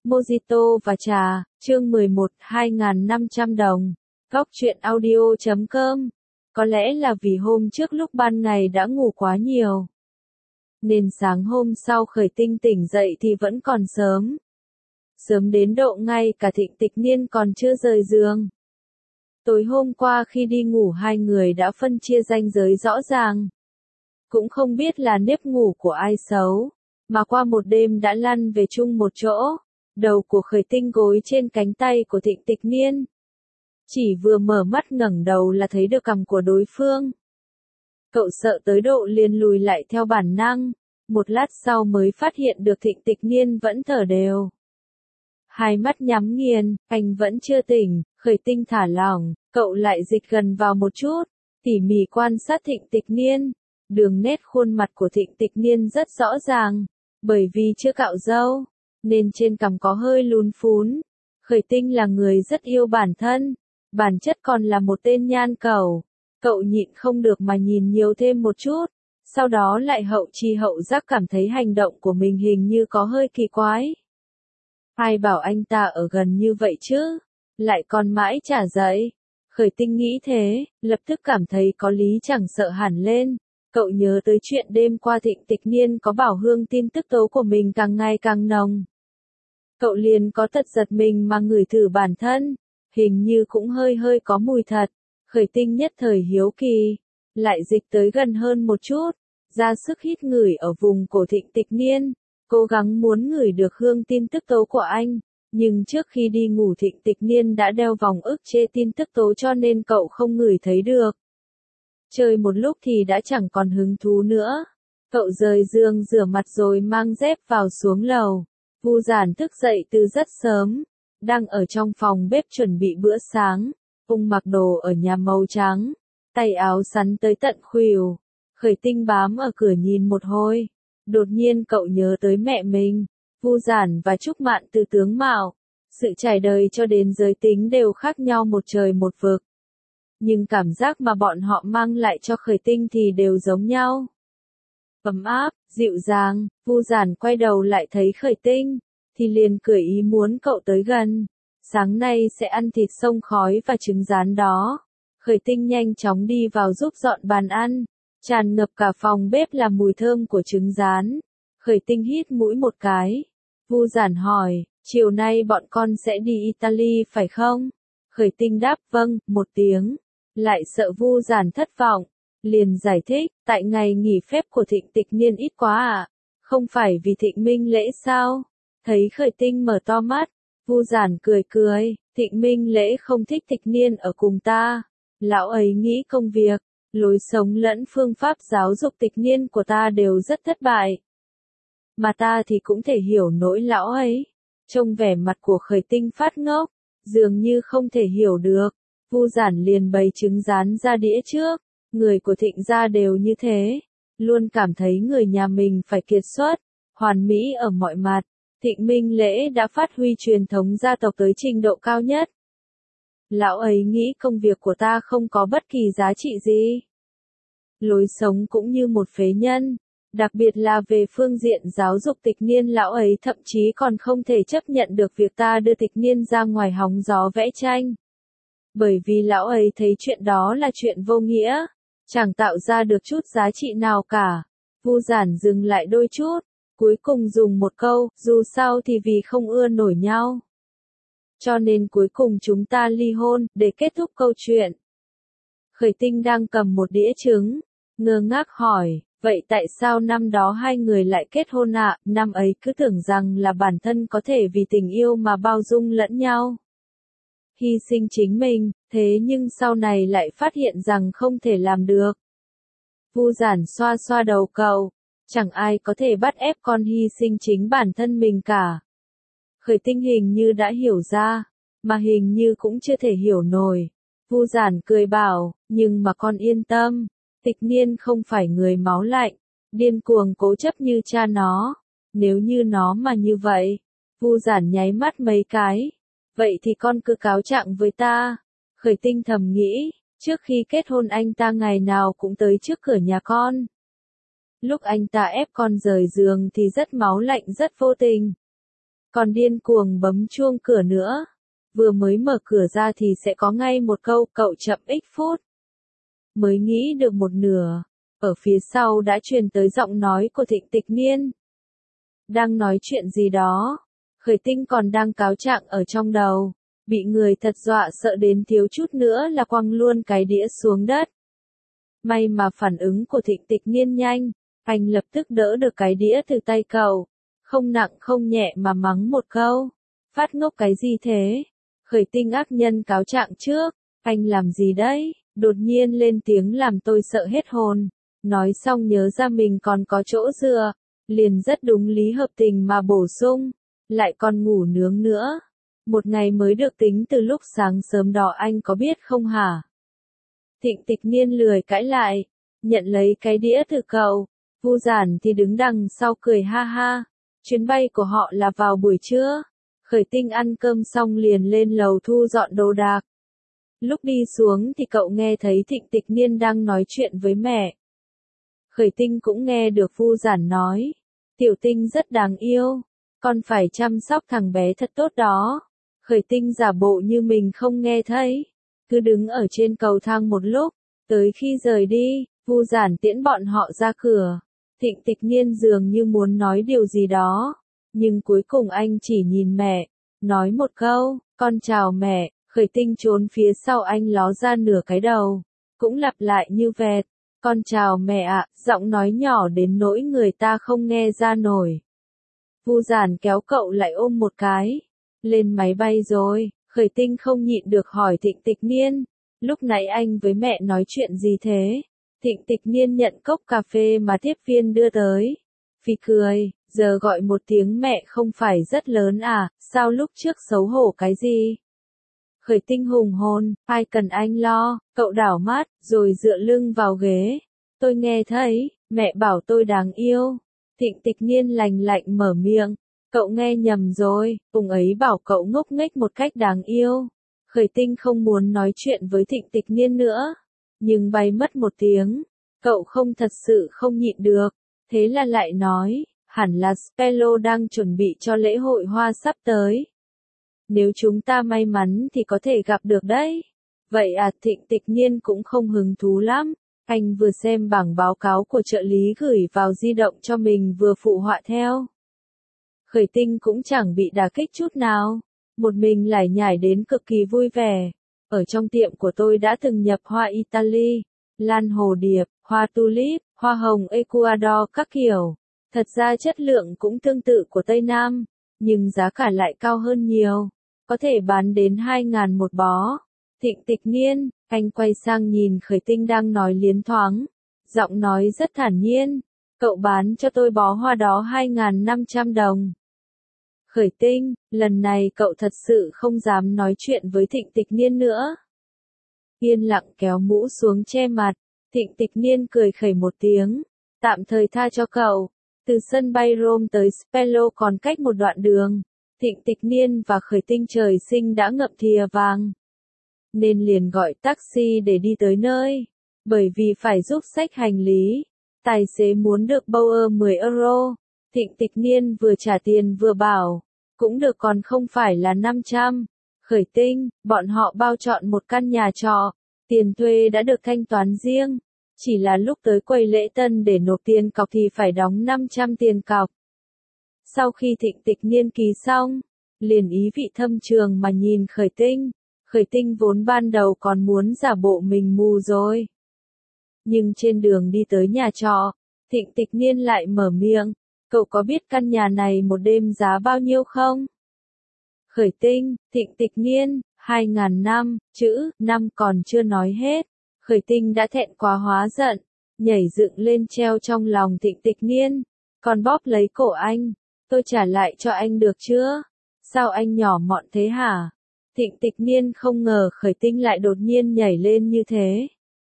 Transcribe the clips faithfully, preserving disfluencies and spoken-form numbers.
Mojito và trà, chương mười một, hai nghìn năm trăm đồng. Góc truyện audio chấm com. Có lẽ là vì hôm trước lúc ban ngày đã ngủ quá nhiều, nên sáng hôm sau khởi tinh tỉnh dậy thì vẫn còn sớm. Sớm đến độ ngay cả Thịnh Tịch Niên còn chưa rời giường. Tối hôm qua khi đi ngủ hai người đã phân chia ranh giới rõ ràng. Cũng không biết là nếp ngủ của ai xấu, mà qua một đêm đã lăn về chung một chỗ. Đầu của khởi tinh gối trên cánh tay của Thịnh Tịch Niên. Chỉ vừa mở mắt ngẩng đầu là thấy được cằm của đối phương. Cậu sợ tới độ liền lùi lại theo bản năng, một lát sau mới phát hiện được Thịnh Tịch Niên vẫn thở đều. Hai mắt nhắm nghiền, anh vẫn chưa tỉnh, khởi tinh thả lỏng, cậu lại dịch gần vào một chút, tỉ mỉ quan sát Thịnh Tịch Niên. Đường nét khuôn mặt của Thịnh Tịch Niên rất rõ ràng, bởi vì chưa cạo râu, nên trên cằm có hơi lún phún. Khởi tinh là người rất yêu bản thân, bản chất còn là một tên nhan cẩu. Cậu nhịn không được mà nhìn nhiều thêm một chút, sau đó lại hậu chi hậu giác cảm thấy hành động của mình hình như có hơi kỳ quái. Ai bảo anh ta ở gần như vậy chứ, lại còn mãi chả dậy. Khởi tinh nghĩ thế, lập tức cảm thấy có lý chẳng sợ hẳn lên. Cậu nhớ tới chuyện đêm qua Thịnh Tịch Niên có bảo Hương tin tức tố của mình càng ngày càng nồng. Cậu liền có tật giật mình mà ngửi thử bản thân, hình như cũng hơi hơi có mùi thật. Khởi tinh nhất thời hiếu kỳ, lại dịch tới gần hơn một chút, ra sức hít ngửi ở vùng cổ Thịnh Tịch Niên, cố gắng muốn ngửi được hương tin tức tố của anh. Nhưng trước khi đi ngủ Thịnh Tịch Niên đã đeo vòng ức chế tin tức tố cho nên cậu không ngửi thấy được. Chơi một lúc thì đã chẳng còn hứng thú nữa. Cậu rời giường rửa mặt rồi mang dép vào xuống lầu. Vu Giản thức dậy từ rất sớm, đang ở trong phòng bếp chuẩn bị bữa sáng. Ông mặc đồ ở nhà màu trắng, tay áo sắn tới tận khuỷu. Khởi tinh bám ở cửa nhìn một hồi. Đột nhiên cậu nhớ tới mẹ mình. Vu Giản và Trúc Mạn từ tướng mạo, sự trải đời cho đến giới tính đều khác nhau một trời một vực. Nhưng cảm giác mà bọn họ mang lại cho khởi tinh thì đều giống nhau. Ấm áp, dịu dàng. Vu Giản quay đầu lại thấy khởi tinh, thì liền cười ý muốn cậu tới gần. Sáng nay sẽ ăn thịt xông khói và trứng rán đó. Khởi tinh nhanh chóng đi vào giúp dọn bàn ăn. Tràn ngập cả phòng bếp là mùi thơm của trứng rán. Khởi tinh hít mũi một cái. Vu Giản hỏi, chiều nay bọn con sẽ đi Italy phải không? Khởi tinh đáp vâng, một tiếng. Lại sợ Vu Giản thất vọng, liền giải thích, tại ngày nghỉ phép của Thịnh Tịch Niên ít quá à? Không phải vì Thịnh Minh lễ sao? Thấy khởi tinh mở to mắt, Vu Giản cười cười, Thịnh Minh lễ không thích Tịch Niên ở cùng ta. Lão ấy nghĩ công việc, lối sống lẫn phương pháp giáo dục Tịch Niên của ta đều rất thất bại. Mà ta thì cũng thể hiểu nỗi lão ấy. Trông vẻ mặt của khởi tinh phát ngốc, dường như không thể hiểu được. Vu Giản liền bày trứng rán ra đĩa trước, người của Thịnh gia đều như thế, luôn cảm thấy người nhà mình phải kiệt xuất, hoàn mỹ ở mọi mặt. Thịnh Minh lễ đã phát huy truyền thống gia tộc tới trình độ cao nhất. Lão ấy nghĩ công việc của ta không có bất kỳ giá trị gì. Lối sống cũng như một phế nhân, đặc biệt là về phương diện giáo dục Tịch Niên, lão ấy thậm chí còn không thể chấp nhận được việc ta đưa Tịch Niên ra ngoài hóng gió vẽ tranh. Bởi vì lão ấy thấy chuyện đó là chuyện vô nghĩa, chẳng tạo ra được chút giá trị nào cả. Vu Giản dừng lại đôi chút, cuối cùng dùng một câu, dù sao thì vì không ưa nổi nhau. Cho nên cuối cùng chúng ta ly hôn, để kết thúc câu chuyện. Khởi tinh đang cầm một đĩa trứng, ngơ ngác hỏi, vậy tại sao năm đó hai người lại kết hôn ạ? À? Năm ấy cứ tưởng rằng là bản thân có thể vì tình yêu mà bao dung lẫn nhau, hy sinh chính mình, thế nhưng sau này lại phát hiện rằng không thể làm được. Vu Giản xoa xoa đầu cậu, chẳng ai có thể bắt ép con hy sinh chính bản thân mình cả. Khởi tinh hình như đã hiểu ra, mà hình như cũng chưa thể hiểu nổi. Vu Giản cười bảo, nhưng mà con yên tâm, Tịch Niên không phải người máu lạnh, điên cuồng cố chấp như cha nó. Nếu như nó mà như vậy, Vu Giản nháy mắt mấy cái. Vậy thì con cứ cáo trạng với ta. Khởi tinh thầm nghĩ, trước khi kết hôn anh ta ngày nào cũng tới trước cửa nhà con. Lúc anh ta ép con rời giường thì rất máu lạnh rất vô tình. còn điên cuồng bấm chuông cửa nữa. Vừa mới mở cửa ra thì sẽ có ngay một câu cậu chậm ít phút. Mới nghĩ được một nửa, ở phía sau đã truyền tới giọng nói của Thịnh Tịch Niên. Đang nói chuyện gì đó, Khởi Tinh còn đang cáo trạng ở trong đầu, bị người thật dọa sợ đến thiếu chút nữa là quăng luôn cái đĩa xuống đất. May mà phản ứng của Thịnh Tịch Niên nhanh, anh lập tức đỡ được cái đĩa từ tay cậu, không nặng không nhẹ mà mắng một câu. Phát ngốc cái gì thế? Khởi Tinh ác nhân cáo trạng trước, anh làm gì đấy? Đột nhiên lên tiếng làm tôi sợ hết hồn. Nói xong nhớ ra mình còn có chỗ dựa, liền rất đúng lý hợp tình mà bổ sung, lại còn ngủ nướng nữa. Một ngày mới được tính từ lúc sáng sớm đó anh có biết không hả? Thịnh Tịch Niên lười cãi lại, nhận lấy cái đĩa từ cậu. Vu Giản thì đứng đằng sau cười ha ha. Chuyến bay của họ là vào buổi trưa. Khởi Tinh ăn cơm xong liền lên lầu thu dọn đồ đạc. Lúc đi xuống thì cậu nghe thấy Thịnh Tịch Niên đang nói chuyện với mẹ. Khởi Tinh cũng nghe được Vu Giản nói, Tiểu Tinh rất đáng yêu, con phải chăm sóc thằng bé thật tốt đó. Khởi Tinh giả bộ như mình không nghe thấy, cứ đứng ở trên cầu thang một lúc, tới khi rời đi, Vu Giản tiễn bọn họ ra cửa. Thịnh Tịch Niên dường như muốn nói điều gì đó, nhưng cuối cùng anh chỉ nhìn mẹ, nói một câu, con chào mẹ. Khởi Tinh trốn phía sau anh ló ra nửa cái đầu, cũng lặp lại như vẹt, con chào mẹ ạ, giọng nói nhỏ đến nỗi người ta không nghe ra nổi. Vu Giản kéo cậu lại ôm một cái, lên máy bay rồi. Khởi Tinh không nhịn được hỏi Thịnh Tịch Niên, lúc nãy anh với mẹ nói chuyện gì thế? Thịnh Tịch Niên nhận cốc cà phê mà tiếp viên đưa tới, phì cười, giờ gọi một tiếng mẹ không phải rất lớn à, sao lúc trước xấu hổ cái gì? Khởi Tinh hùng hồn, ai cần anh lo, cậu đảo mắt, rồi dựa lưng vào ghế. Tôi nghe thấy, mẹ bảo tôi đáng yêu. Thịnh Tịch Niên lành lạnh mở miệng, cậu nghe nhầm rồi, ông ấy bảo cậu ngốc nghếch một cách đáng yêu. Khởi Tinh không muốn nói chuyện với Thịnh Tịch Niên nữa, nhưng bay mất một tiếng, cậu không thật sự không nhịn được, thế là lại nói, hẳn là Spello đang chuẩn bị cho lễ hội hoa sắp tới. Nếu chúng ta may mắn thì có thể gặp được đấy. Vậy à, Thịnh Tịch Niên cũng không hứng thú lắm. Anh vừa xem bảng báo cáo của trợ lý gửi vào di động cho mình vừa phụ họa theo. Khởi Tinh cũng chẳng bị đả kích chút nào. Một mình lải nhải đến cực kỳ vui vẻ. Ở trong tiệm của tôi đã từng nhập hoa Italy, lan hồ điệp, hoa tulip, hoa hồng Ecuador các kiểu. Thật ra chất lượng cũng tương tự của Tây Nam, nhưng giá cả lại cao hơn nhiều. Có thể bán đến hai ngàn một bó. Thịnh Tịch Niên, anh quay sang nhìn Khởi Tinh đang nói liến thoáng. Giọng nói rất thản nhiên. Cậu bán cho tôi bó hoa đó hai ngàn năm trăm đồng. Khởi Tinh, lần này cậu thật sự không dám nói chuyện với Thịnh Tịch Niên nữa. Yên lặng kéo mũ xuống che mặt. Thịnh Tịch Niên cười khẩy một tiếng. Tạm thời tha cho cậu. Từ sân bay Rome tới Spello còn cách một đoạn đường. Thịnh Tịch Niên và Khởi Tinh trời sinh đã ngậm thìa vàng, nên liền gọi taxi để đi tới nơi. Bởi vì phải giúp xách hành lý, tài xế muốn được Bauer mười euro. Thịnh Tịch Niên vừa trả tiền vừa bảo, cũng được còn không phải là năm trăm. Khởi Tinh, bọn họ bao chọn một căn nhà trọ, tiền thuê đã được thanh toán riêng. Chỉ là lúc tới quầy lễ tân để nộp tiền cọc thì phải đóng năm trăm tiền cọc. Sau khi Thịnh Tịch Niên ký xong, liền ý vị thâm trường mà nhìn Khởi Tinh. Khởi Tinh vốn ban đầu còn muốn giả bộ mình mù rồi. Nhưng trên đường đi tới nhà trọ, Thịnh Tịch Niên lại mở miệng, cậu có biết căn nhà này một đêm giá bao nhiêu không? Khởi Tinh, Thịnh Tịch Niên, hai ngàn năm, chữ, năm còn chưa nói hết. Khởi Tinh đã thẹn quá hóa giận, nhảy dựng lên treo trong lòng Thịnh Tịch Niên, còn bóp lấy cổ anh. Tôi trả lại cho anh được chưa? Sao anh nhỏ mọn thế hả? Thịnh Tịch Niên không ngờ Khởi Tinh lại đột nhiên nhảy lên như thế.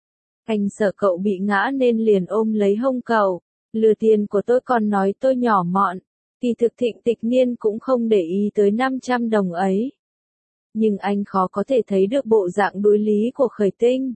Anh sợ cậu bị ngã nên liền ôm lấy hông cậu. Lừa tiền của tôi còn nói tôi nhỏ mọn. Kỳ thực Thịnh Tịch Niên cũng không để ý tới năm trăm đồng ấy. Nhưng anh khó có thể thấy được bộ dạng đối lý của Khởi Tinh,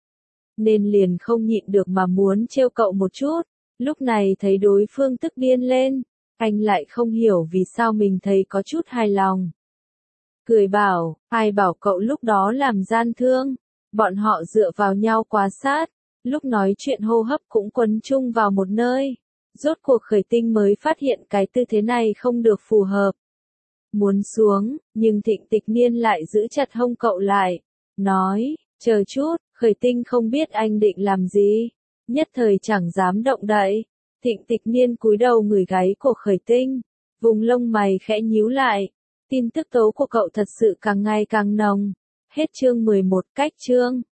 nên liền không nhịn được mà muốn trêu cậu một chút. Lúc này thấy đối phương tức điên lên, Anh lại không hiểu vì sao mình thấy có chút hài lòng. Cười bảo, ai bảo cậu lúc đó làm gian thương, bọn họ dựa vào nhau quá sát, lúc nói chuyện hô hấp cũng quấn chung vào một nơi. Rốt cuộc Khởi Tinh mới phát hiện cái tư thế này không được phù hợp. Muốn xuống, nhưng Thịnh Tịch Niên lại giữ chặt hông cậu lại, nói, chờ chút, Khởi Tinh không biết anh định làm gì, nhất thời chẳng dám động đậy. Thịnh Tịch Niên cúi đầu ngửi gáy của Khởi Tinh, vùng lông mày khẽ nhíu lại, tin tức tố của cậu thật sự càng ngày càng nồng. Hết chương mười một, cách chương.